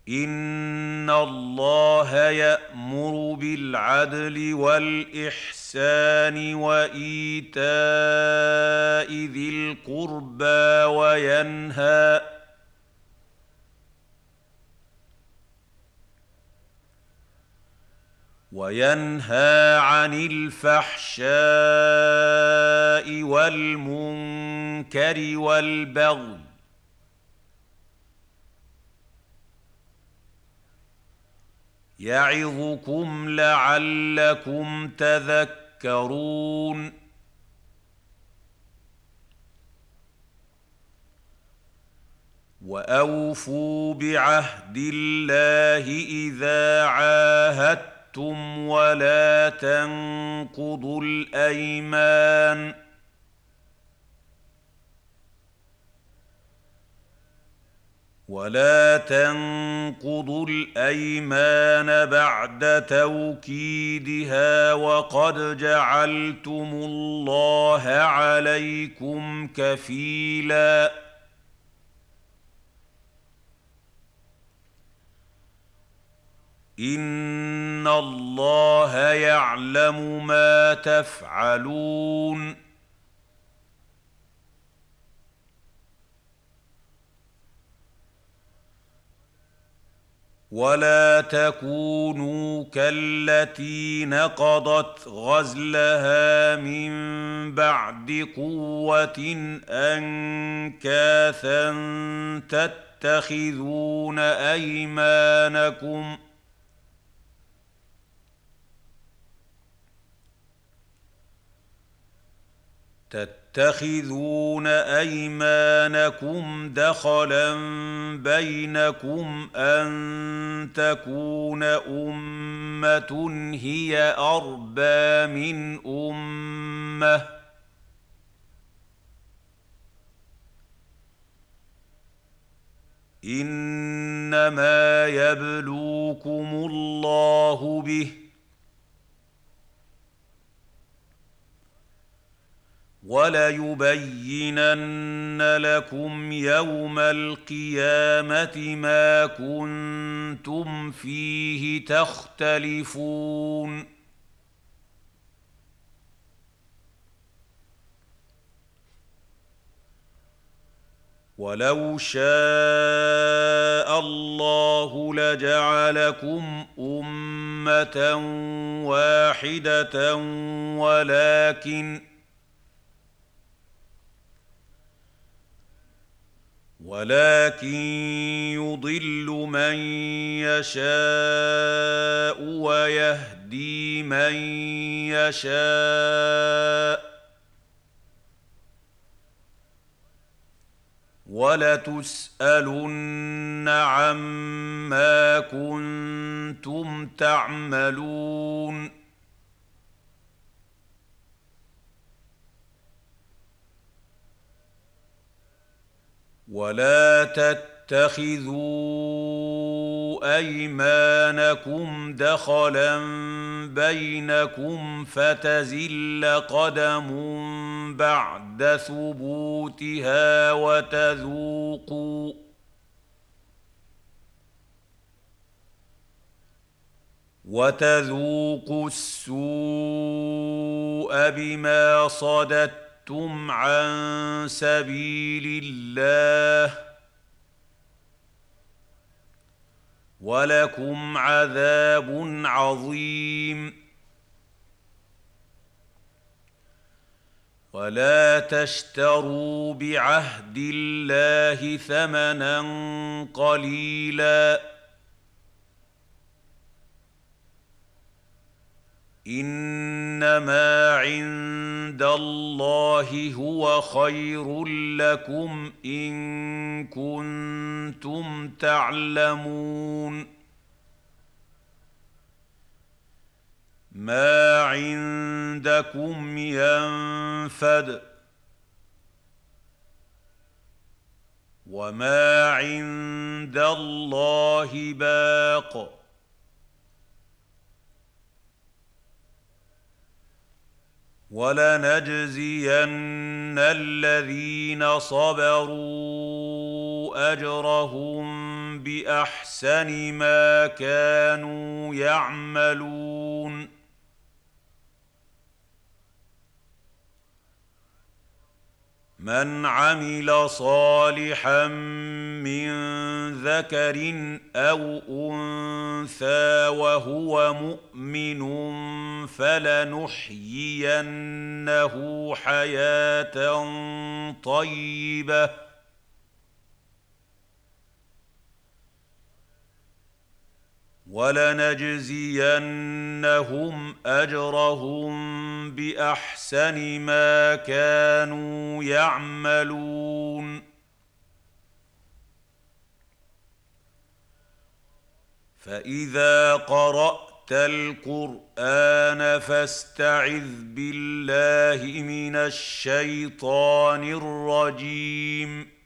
إِنَّ اللَّهَ يَأْمُرُ بِالْعَدْلِ وَالْإِحْسَانِ وَإِيتَاءِ ذِي الْقُرْبَىٰ وَيَنْهَىٰ عَنِ الْفَحْشَاءِ وَالْمُنكَرِ وَالْبَغْيِ يَعِظُكُمْ لَعَلَّكُمْ تَذَكَّرُونَ وَأَوْفُوا بِعَهْدِ اللَّهِ إِذَا عَاهَدتُّمْ وَلَا تَنقُضُوا الْأَيْمَانَ بَعْدَ تَوْكِيدِهَا وَقَدْ جَعَلْتُمُ اللَّهَ عَلَيْكُمْ كَفِيلًا إِنَّ اللَّهَ يَعْلَمُ مَا تَفْعَلُونَ وَلَا تَكُونُوا كَالَّتِي نَقَضَتْ غَزْلَهَا مِن بَعْدِ قُوَّةٍ أَنكَاثًا تَتَّخِذُونَ أَيْمَانَكُمْ دَخَلًا بَيْنَكُمْ أَن تَكُونَ أُمَّةٌ هِيَ أَرْبَىٰ مِنْ أُمَّةٍ ۚ إِنَّمَا يَبْلُوكُمُ اللَّهُ بِهِ ۚ وَلَيُبَيِّنَنَّ لَكُمْ يَوْمَ الْقِيَامَةِ مَا كُنتُمْ فِيهِ تَخْتَلِفُونَ وَلَوْ شَاءَ اللَّهُ لَجَعَلَكُمْ أُمَّةً وَاحِدَةً وَلَٰكِن يُضِلُّ مَن يَشَاءُ وَيَهْدِي مَن يَشَاءُ ۚ وَلَتُسْأَلُنَّ عَمَّا كُنتُمْ تَعْمَلُونَ وَلَا تَتَّخِذُوا أَيْمَانَكُمْ دَخَلًا بَيْنَكُمْ فَتَزِلَّ قَدَمٌ بَعْدَ ثُبُوتِهَا وَتَذُوقُوا السُّوءَ بِمَا صَدَدتُّمْ عَن سَبِيلِ اللَّهِ ۖ وَلَكُمْ عَذَابٌ عَظِيمٌ وَلَا تَشْتَرُوا بِعَهْدِ اللَّهِ ثَمَنًا قَلِيلًا ۚ إِنَّمَا عِندَ اللَّهِ هُوَ خَيْرٌ لَّكُمْ إِن كُنتُمْ تَعْلَمُونَ مَا عِندَكُمْ يَنفَدُ ۖ وَمَا عِندَ اللَّهِ بَاقٍ ۗ وَلَنَجْزِيَنَّ الَّذِينَ صَبَرُوا أَجْرَهُم بأحسن ما كانوا يعملون من عمل صالحا من ذكر أو أنثى وهو مؤمن فلنحيينه حياة طيبة ولنجزينهم أجرهم بأحسن ما كانوا يعملون فإذا قرأت القرآن فاستعذ بالله من الشيطان الرجيم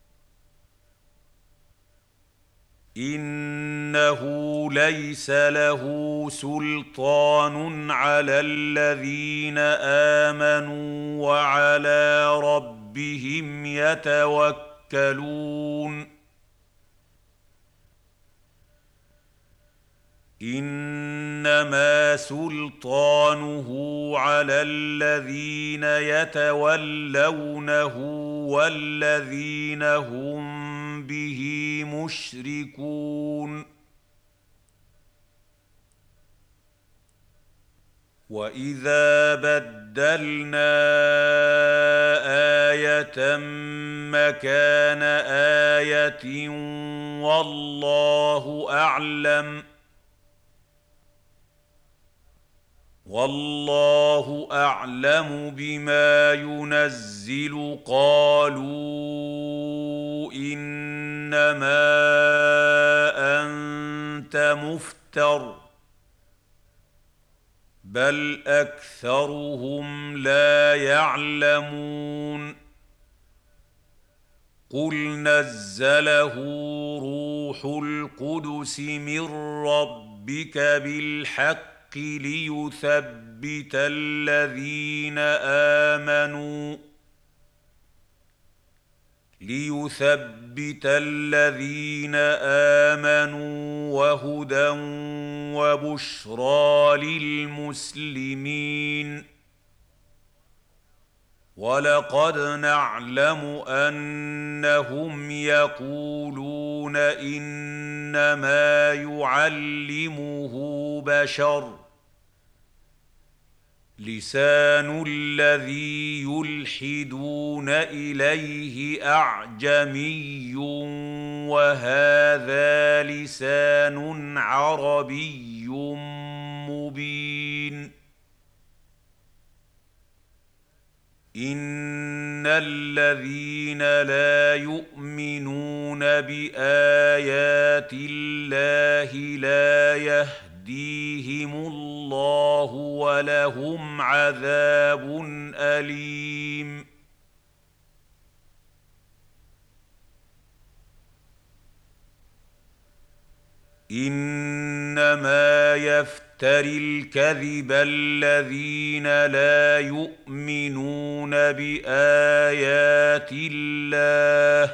إنه ليس له سلطان على الذين آمنوا وعلى ربهم يتوكلون إنما سلطانه على الذين يتولونه والذين هم به مشركون وإذا بدلنا آية مكان آية والله أعلم بما ينزل قالوا إنما أنت مفتر بل أكثرهم لا يعلمون قل نزله روح القدس من ربك بالحق ليثبت الذين آمنوا وهدى وبشرى للمسلمين ولقد نعلم أنهم يقولون إنما يعلمه بشر لسان الذي يلحدون إليه أعجمي وهذا لسان عربي مبين إن الذين لا يؤمنون بآيات الله لا يهديهم الله ولهم عذاب أليم إنما يفتري الكذب الذين لا يؤمنون بآيات الله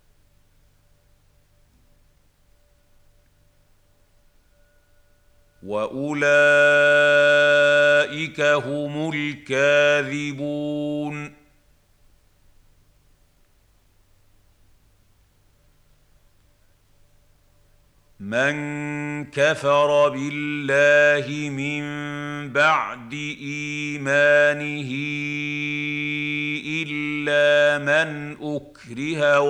وأولئك هم الكاذبون من كفر بالله من بعد إيمانه إلا من أكره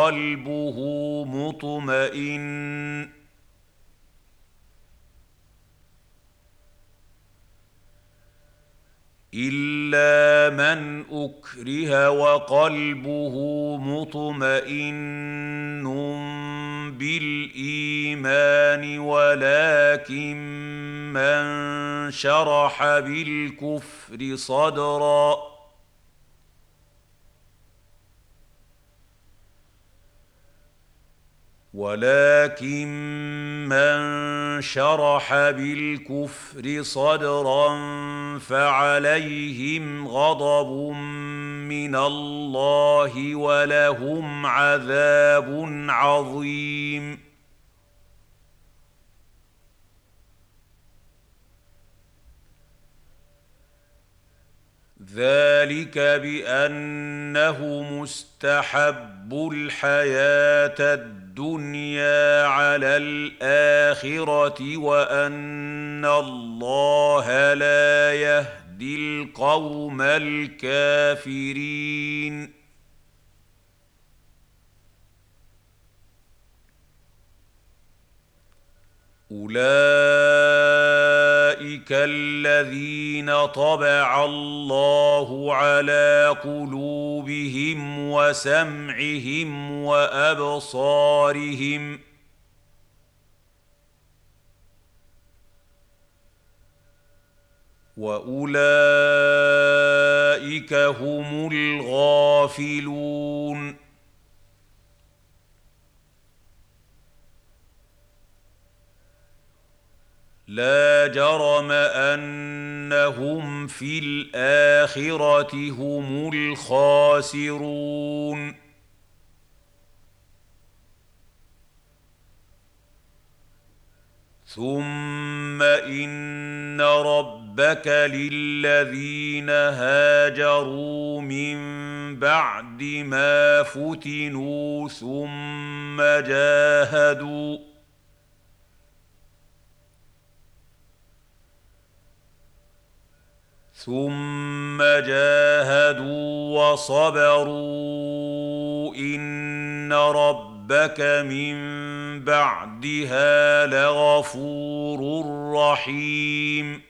وقلبه مطمئن بالإيمان ولكن من شرح بالكفر صدرا فعليهم غضب من الله ولهم عذاب عظيم ذلك بانه مستحب الحياه الدنيا على الاخره وان الله لا يهدي القوم الكافرين. اولئك الذين طبع الله على قلوبهم وسمعهم وابصارهم واولئك هم الغافلون. لا جرم انهم في الاخره هم الخاسرون. ثم ان ربك للذين هاجروا من بعد ما فتنوا ثم جاهدوا وصبروا ان ربك من بعدها لغفور رحيم.